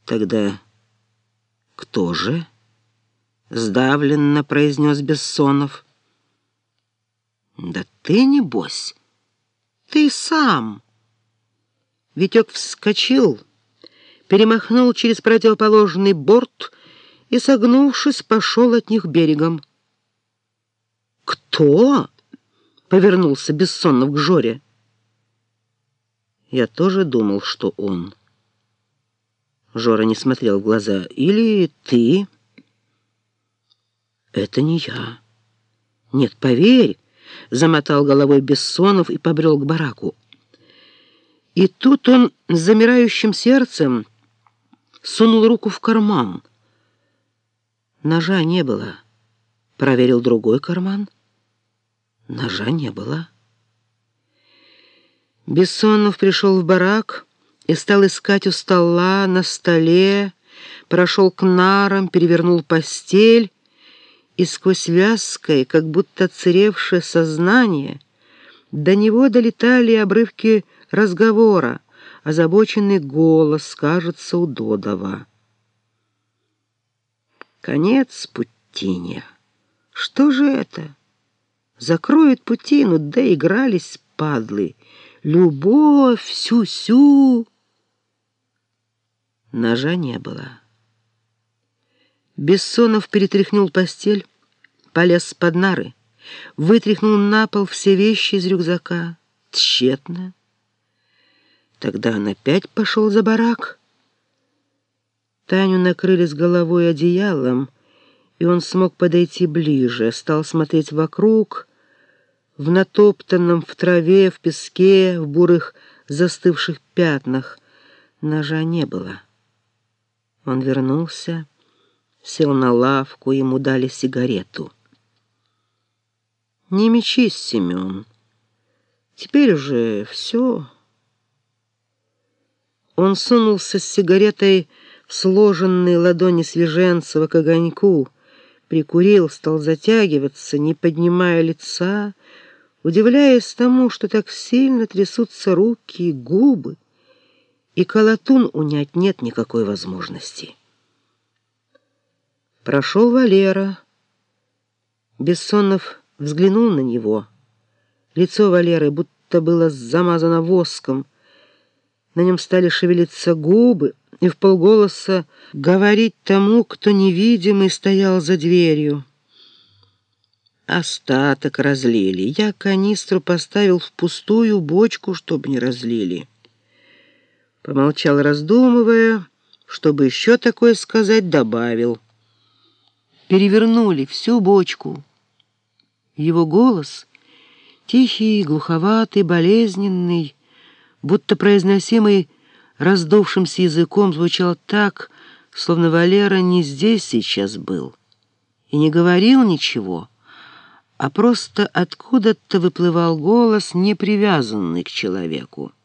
Тогда кто же? Сдавленно произнес Бессонов. Да ты, небось, ты сам. Витек вскочил, перемахнул через противоположный борт и, согнувшись, пошел от них берегом. «Кто?» — повернулся Бессонов к Жоре. Я тоже думал, что он. Жора не смотрел в глаза. «Или ты?» «Это не я». «Нет, поверь», — замотал головой Бессонов и побрел к бараку. И тут он с замирающим сердцем сунул руку в карман. Ножа не было. Проверил другой карман. Ножа не было. Бессонов пришел в барак и стал искать у стола, на столе, прошел к нарам, перевернул постель, и сквозь вязкое, как будто отсыревшее сознание, до него долетали обрывки разговора, озабоченный голос, кажется, у Додова. «Конец Путине. Что же это? Закроют Путину, да игрались, падлы. Любовь, сю-сю». Ножа не было. Бессонов перетряхнул постель, полез под нары, вытряхнул на пол все вещи из рюкзака. Тщетно. Тогда он опять пошел за барак. Таню накрыли с головой одеялом, и он смог подойти ближе, стал смотреть вокруг, в натоптанном, в траве, в песке, в бурых застывших пятнах. Ножа не было. Он вернулся, сел на лавку, ему дали сигарету. «Не мечись, Семен. Теперь уже все». Он сунулся с сигаретой в сложенные ладони Свеженцева к огоньку, прикурил, стал затягиваться, не поднимая лица, удивляясь тому, что так сильно трясутся руки и губы, и колотун унять нет никакой возможности. Прошел Валера. Бессонов взглянул на него. Лицо Валеры будто было замазано воском. На нем стали шевелиться губы и вполголоса говорить тому, кто невидимый стоял за дверью. «Остаток разлили. Я канистру поставил в пустую бочку, чтобы не разлили». Помолчал, раздумывая, чтобы еще такое сказать, добавил. «Перевернули всю бочку». Его голос, тихий, глуховатый, болезненный, будто произносимый раздувшимся языком, звучал так, словно Валера не здесь сейчас был и не говорил ничего, а просто откуда-то выплывал голос, не привязанный к человеку.